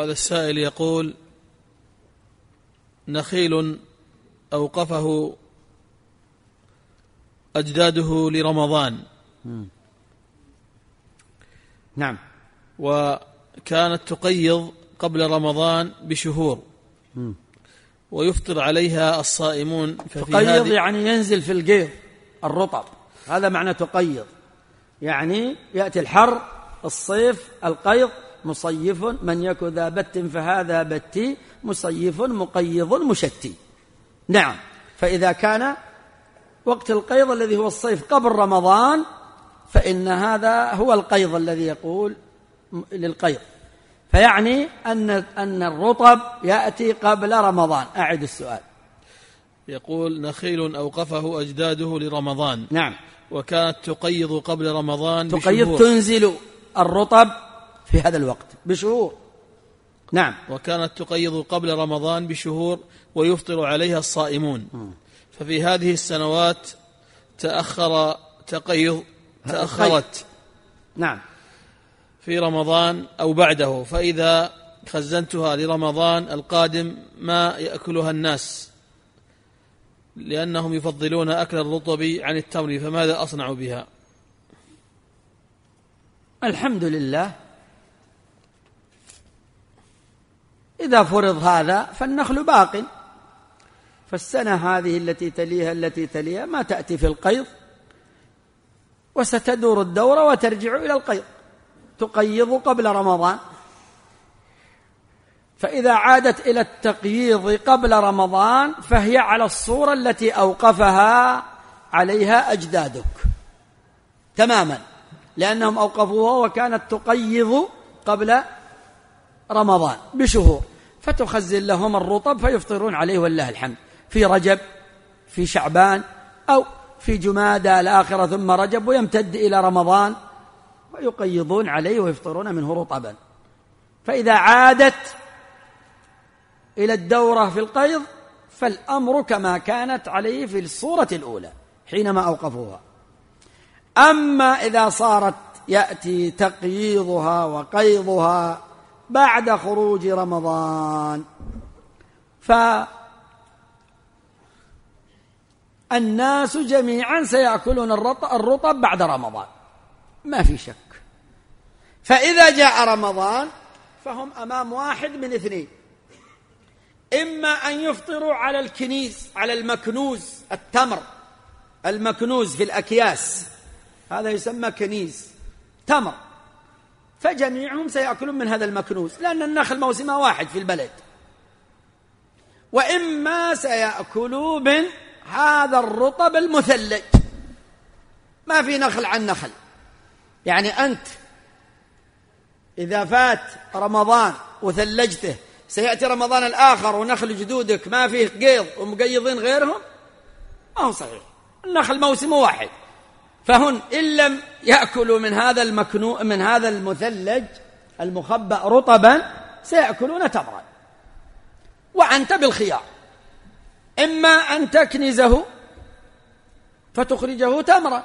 وهذا السائل يقول: نخيل أوقفه أجداده لرمضان. نعم. وكانت تقيض قبل رمضان بشهور ويفطر عليها الصائمون. تقيض يعني ينزل في القيض الرطب، هذا معنى تقيض، يعني يأتي الحر الصيف القيض مصيف من يك ذا بت فهذا بتي مصيف مقيض مشتي. نعم. فإذا كان وقت القيض الذي هو الصيف قبل رمضان فإن هذا هو القيض الذي يقول للقيض، فيعني أن الرطب يأتي قبل رمضان. أعد السؤال. يقول: نخيل أوقفه أجداده لرمضان. نعم. وكانت تقيض قبل رمضان تقيض تنزل الرطب في هذا الوقت بشهور. نعم. وكانت تقيض قبل رمضان بشهور ويفطر عليها الصائمون. ففي هذه السنوات تأخرت نعم في رمضان أو بعده، فإذا خزنتها لرمضان القادم ما يأكلها الناس لأنهم يفضلون أكل الرطب عن التمر، فماذا أصنع بها؟ الحمد لله، إذا فرض هذا فالنخل باق، فالسنة هذه التي تليها ما تأتي في القيض، وستدور الدورة وترجع إلى القيض، تقيض قبل رمضان. فإذا عادت إلى التقييض قبل رمضان فهي على الصورة التي أوقفها عليها أجدادك تماما، لأنهم أوقفوها وكانت تقيض قبل رمضان بشهور، فتخزن لهم الرطب فيفطرون عليه والله الحمد في رجب في شعبان أو في جمادى الآخرة ثم رجب، ويمتد إلى رمضان ويقيضون عليه ويفطرون منه رطبا. فإذا عادت إلى الدورة في القيض فالأمر كما كانت عليه في الصورة الأولى حينما أوقفوها. أما إذا صارت يأتي تقييضها وقيضها بعد خروج رمضان فالناس جميعا سيأكلون الرطب بعد رمضان ما في شك. فإذا جاء رمضان فهم أمام واحد من اثنين: إما أن يفطروا على الكنيز، على المكنوز، التمر المكنوز في الأكياس، هذا يسمى كنيز تمر، فجميعهم سيأكلون من هذا المكنوز لأن النخل موسمه واحد في البلد. وإما سيأكلوا من هذا الرطب المثلج، ما في نخل عن نخل، يعني أنت إذا فات رمضان وثلجته سيأتي رمضان الآخر ونخل جدودك ما فيه قيض ومقيضين غيرهم، ما هو صحيح، النخل موسمه واحد. فهن إن لم يأكلوا من هذا المثلج المخبأ رطبا سيأكلون تمرا، وأنت بالخيار: إما أن تكنزه فتخرجه تمرا،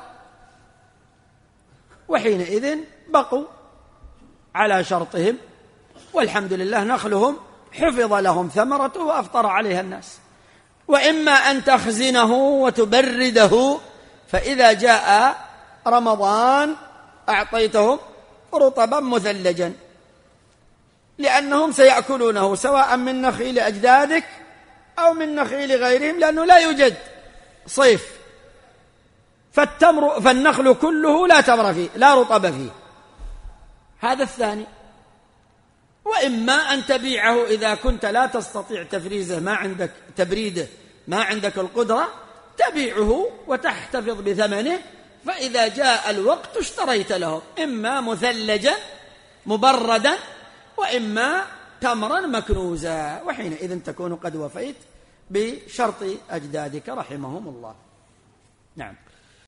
وحينئذ بقوا على شرطهم والحمد لله نخلهم حفظ لهم ثمرته وأفطر عليها الناس. وإما أن تخزنه وتبرده، فإذا جاء رمضان أعطيتهم رطبا مثلجا، لأنهم سيأكلونه سواء من نخيل أجدادك أو من نخيل غيرهم، لأنه لا يوجد صيف، فالنخل كله لا تمر فيه لا رطب فيه. هذا الثاني. وإما أن تبيعه إذا كنت لا تستطيع تفريزه، ما عندك تبريده، ما عندك القدرة، تبيعه وتحتفظ بثمنه، فإذا جاء الوقت اشتريت له إما مثلجا مبردا وإما تمرا مكنوزا، وحينئذ تكون قد وفيت بشرط أجدادك رحمهم الله. نعم.